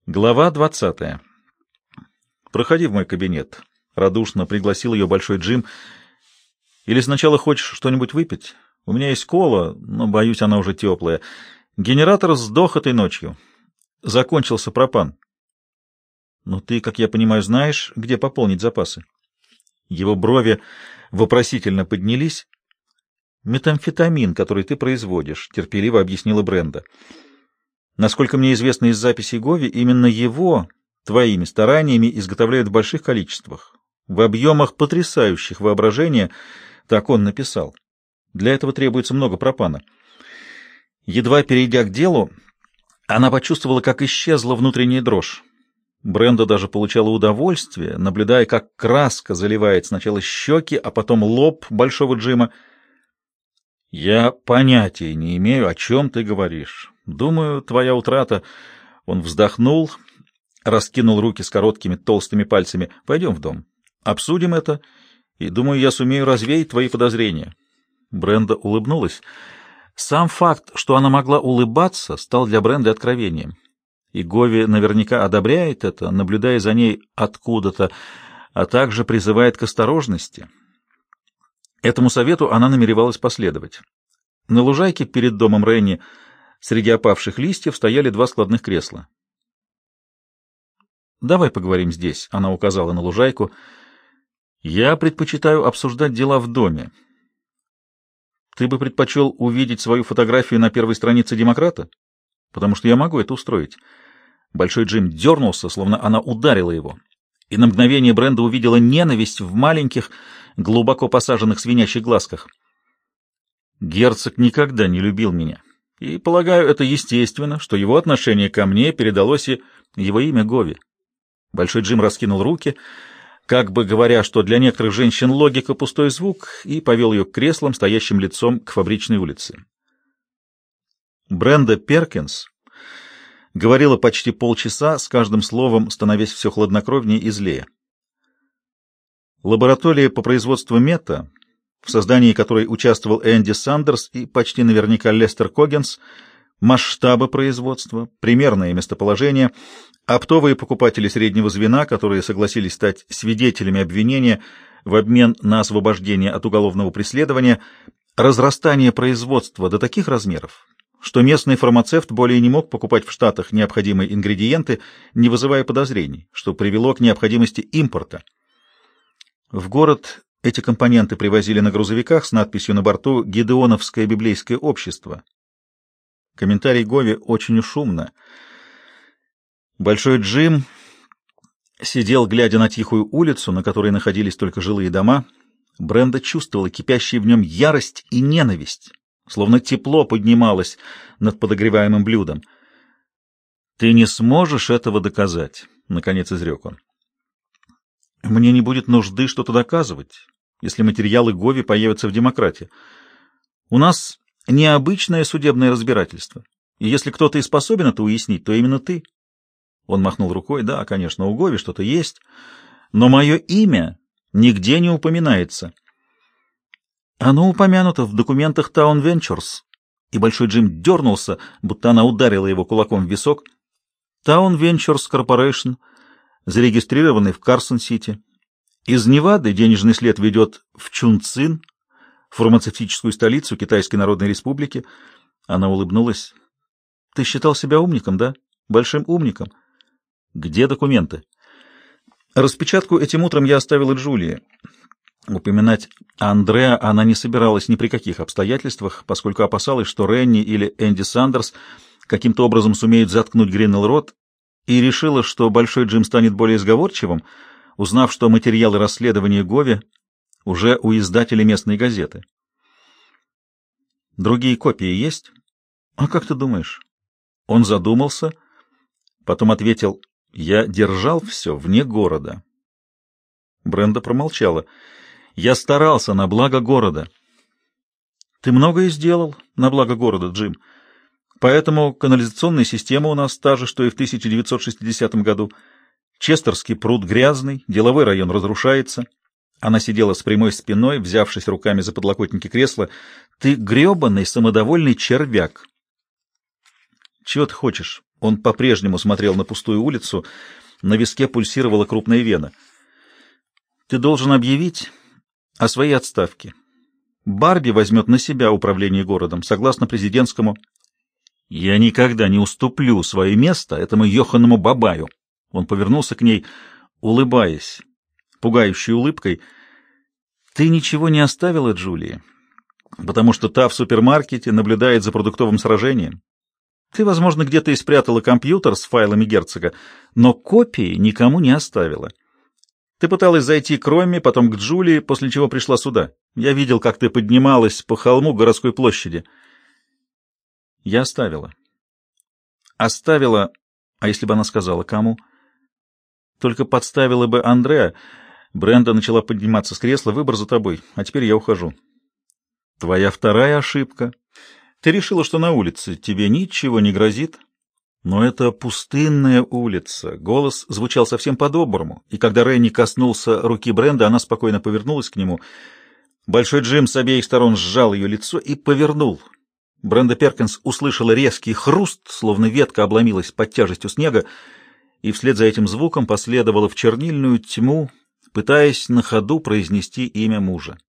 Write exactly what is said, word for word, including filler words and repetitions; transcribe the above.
Глава двадцатая. «Проходи в мой кабинет», — радушно пригласил ее Большой Джим. «Или сначала хочешь что-нибудь выпить? У меня есть кола, но, боюсь, она уже теплая. Генератор сдох этой ночью. Закончился пропан». «Но ты, как я понимаю, знаешь, где пополнить запасы?» Его брови вопросительно поднялись. «Метамфетамин, который ты производишь», — терпеливо объяснила Бренда. «Насколько мне известно из записей Гови, именно его твоими стараниями изготовляют в больших количествах, в объемах потрясающих воображения, так он написал. Для этого требуется много пропана». Едва перейдя к делу, она почувствовала, как исчезла внутренняя дрожь. Бренда даже получала удовольствие, наблюдая, как краска заливает сначала щеки, а потом лоб Большого Джима. «Я понятия не имею, о чем ты говоришь. Думаю, твоя утрата...» Он вздохнул, раскинул руки с короткими толстыми пальцами. «Пойдем в дом. Обсудим это, и, думаю, я сумею развеять твои подозрения». Бренда улыбнулась. Сам факт, что она могла улыбаться, стал для Бренды откровением. И Гови наверняка одобряет это, наблюдая за ней откуда-то, а также призывает к осторожности. Этому совету она намеревалась последовать. На лужайке перед домом Ренни среди опавших листьев стояли два складных кресла. «Давай поговорим здесь», — она указала на лужайку. «Я предпочитаю обсуждать дела в доме. Ты бы предпочел увидеть свою фотографию на первой странице «Демократа»? Потому что я могу это устроить». Большой Джим дернулся, словно она ударила его. И на мгновение Бренда увидела ненависть в маленьких, глубоко посаженных свинячих глазках. «Герцог никогда не любил меня. И, полагаю, это естественно, что его отношение ко мне передалось и его имя Гови». Большой Джим раскинул руки, как бы говоря, что для некоторых женщин логика — пустой звук, и повел ее к креслам, стоящим лицом к Фабричной улице. Бренда Перкинс говорила почти полчаса, с каждым словом становясь все хладнокровнее и злее. Лаборатория по производству мета, в создании которой участвовал Энди Сандерс и почти наверняка Лестер Когенс, масштабы производства, примерное местоположение, оптовые покупатели среднего звена, которые согласились стать свидетелями обвинения в обмен на освобождение от уголовного преследования, разрастание производства до таких размеров, что местный фармацевт более не мог покупать в Штатах необходимые ингредиенты, не вызывая подозрений, что привело к необходимости импорта. В город эти компоненты привозили на грузовиках с надписью на борту «Гидеоновское библейское общество». Комментарий Гови очень шумно. Большой Джим сидел, глядя на тихую улицу, на которой находились только жилые дома. Бренда чувствовала кипящие в нем ярость и ненависть, словно тепло поднималось над подогреваемым блюдом. «Ты не сможешь этого доказать», — наконец изрек он. «Мне не будет нужды что-то доказывать, если материалы Гови появятся в «Демократе». У нас необычное судебное разбирательство, и если кто-то и способен это уяснить, то именно ты». Он махнул рукой. «Да, конечно, у Гови что-то есть, но мое имя нигде не упоминается». «Оно упомянуто в документах Town Ventures», и Большой Джим дернулся, будто она ударила его кулаком в висок. Town Ventures Corporation, зарегистрированный в Карсон-Сити. Из Невады денежный след ведет в Чунцин, фармацевтическую столицу Китайской Народной Республики. Она улыбнулась. «Ты считал себя умником, да? Большим умником? Где документы?» «Распечатку этим утром я оставила Джулии». Упоминать Андреа она не собиралась ни при каких обстоятельствах, поскольку опасалась, что Ренни или Энди Сандерс каким-то образом сумеют заткнуть Гринелл рот, и решила, что Большой Джим станет более сговорчивым, узнав, что материалы расследования Гови уже у издателя местной газеты. «Другие копии есть?» «А как ты думаешь?» Он задумался, потом ответил: «Я держал все вне города». Бренда промолчала. «Я старался на благо города». «Ты многое сделал на благо города, Джим. Поэтому канализационная система у нас та же, что и в тысяча девятьсот шестидесятом году. Честерский пруд грязный, деловой район разрушается». Она сидела с прямой спиной, взявшись руками за подлокотники кресла. «Ты гребаный самодовольный червяк». «Чего ты хочешь?» Он по-прежнему смотрел на пустую улицу, на виске пульсировала крупная вена. «Ты должен объявить о своей отставке. Барби возьмет на себя управление городом, согласно президентскому». «Я никогда не уступлю свое место этому Йоханному Бабаю». Он повернулся к ней, улыбаясь, пугающей улыбкой. «Ты ничего не оставила Джулии, потому что та в супермаркете наблюдает за продуктовым сражением. Ты, возможно, где-то и спрятала компьютер с файлами герцога, но копии никому не оставила. Ты пыталась зайти к Ромме, потом к Джулии, после чего пришла сюда. Я видел, как ты поднималась по холму городской площади». Я оставила. Оставила, а если бы она сказала, кому? Только подставила бы Андреа. Бренда начала подниматься с кресла. Выбор за тобой, а теперь я ухожу. Твоя вторая ошибка. Ты решила, что на улице тебе ничего не грозит. Но это пустынная улица. Голос звучал совсем по-доброму, и когда Ренни коснулся руки Бренда, она спокойно повернулась к нему. Большой Джим с обеих сторон сжал ее лицо и повернул. Бренда Перкинс услышала резкий хруст, словно ветка обломилась под тяжестью снега, и вслед за этим звуком последовала в чернильную тьму, пытаясь на ходу произнести имя мужа.